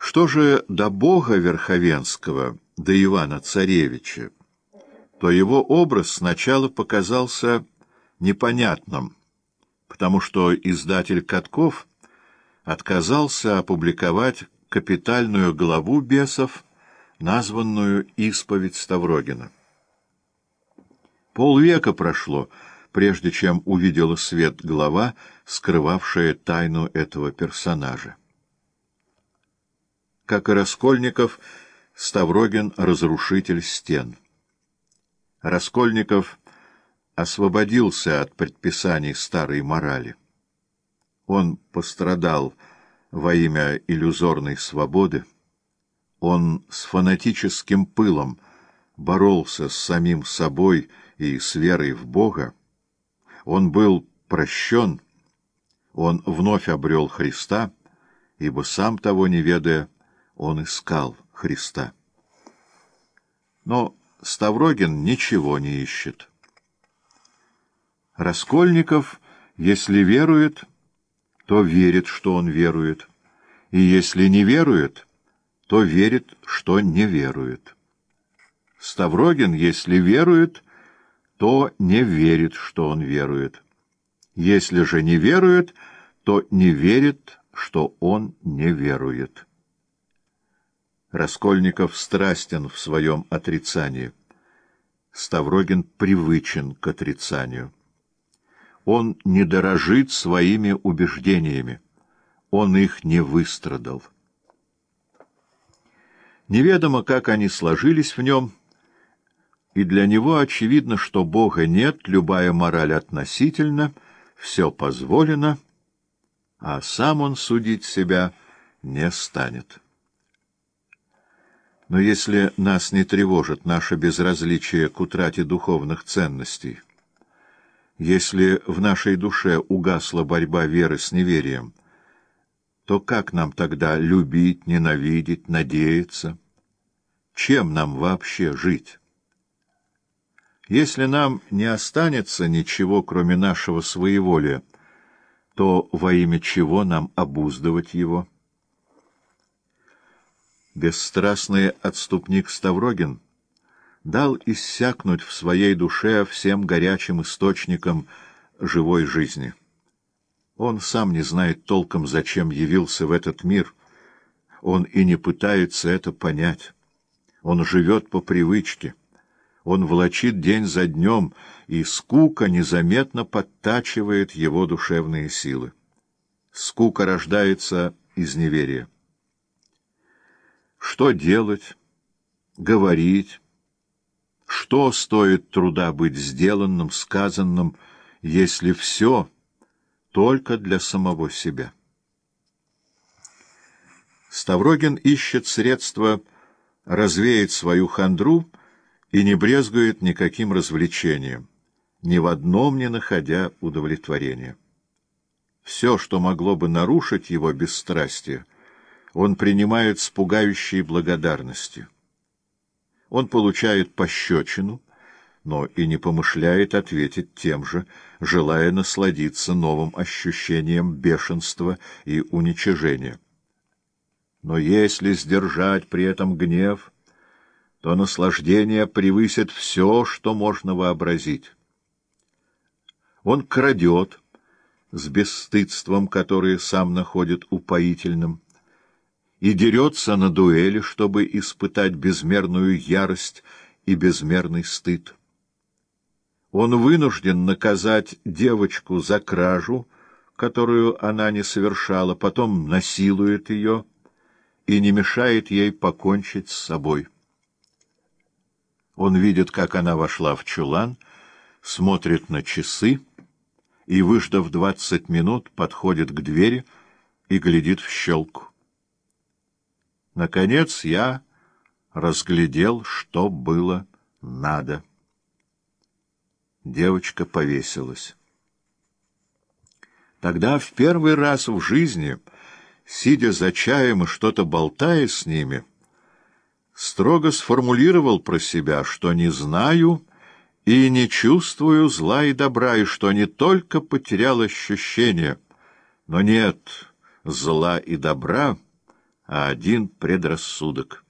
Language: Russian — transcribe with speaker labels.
Speaker 1: Что же до Бога Верховенского, до Ивана Царевича, то его образ сначала показался непонятным, потому что издатель Катков отказался опубликовать капитальную главу «Бесов», названную «Исповедь Ставрогина». Полвека прошло, прежде чем увидела свет глава, скрывавшая тайну этого персонажа. Как и Раскольников, Ставрогин — разрушитель стен. Раскольников освободился от предписаний старой морали. Он пострадал во имя иллюзорной свободы. Он с фанатическим пылом боролся с самим собой и с верой в Бога. Он был прощен, он вновь обрел Христа, ибо сам того не ведая, он искал Христа. Но Ставрогин ничего не ищет. Раскольников, если верует, то верит, что он верует, и если не верует, то верит, что не верует. Ставрогин, если верует, то не верит, что он верует. Если же не верует, то не верит, что он не верует. Раскольников страстен в своем отрицании. Ставрогин привычен к отрицанию. Он не дорожит своими убеждениями. Он их не выстрадал. Неведомо, как они сложились в нем, и для него очевидно, что Бога нет, любая мораль относительна, все позволено, а сам он судить себя не станет. Но если нас не тревожит наше безразличие к утрате духовных ценностей, если в нашей душе угасла борьба веры с неверием, то как нам тогда любить, ненавидеть, надеяться? Чем нам вообще жить? Если нам не останется ничего, кроме нашего своеволия, то во имя чего нам обуздывать его? Бесстрастный отступник Ставрогин дал иссякнуть в своей душе всем горячим источникам живой жизни. Он сам не знает толком, зачем явился в этот мир. Он и не пытается это понять. Он живет по привычке. Он влачит день за днем, и скука незаметно подтачивает его душевные силы. Скука рождается из неверия. Что делать, говорить, что стоит труда быть сделанным, сказанным, если все только для самого себя? Ставрогин ищет средства развеять свою хандру и не брезгует никаким развлечением, ни в одном не находя удовлетворения. Все, что могло бы нарушить его бесстрастие, он принимает с пугающей благодарностью. Он получает пощечину, но и не помышляет ответить тем же, желая насладиться новым ощущением бешенства и уничижения. Но если сдержать при этом гнев, то наслаждение превысит все, что можно вообразить. Он крадет с бесстыдством, которое сам находит упоительным, и дерется на дуэли, чтобы испытать безмерную ярость и безмерный стыд. Он вынужден наказать девочку за кражу, которую она не совершала, потом насилует ее и не мешает ей покончить с собой. Он видит, как она вошла в чулан, смотрит на часы и, выждав 20 минут, подходит к двери и глядит в щелку. Наконец я разглядел, что было надо. Девочка повесилась. Тогда в первый раз в жизни, сидя за чаем и что-то болтая с ними, строго сформулировал про себя, что не знаю и не чувствую зла и добра, и что не только потерял ощущение, но нет зла и добра, а один предрассудок.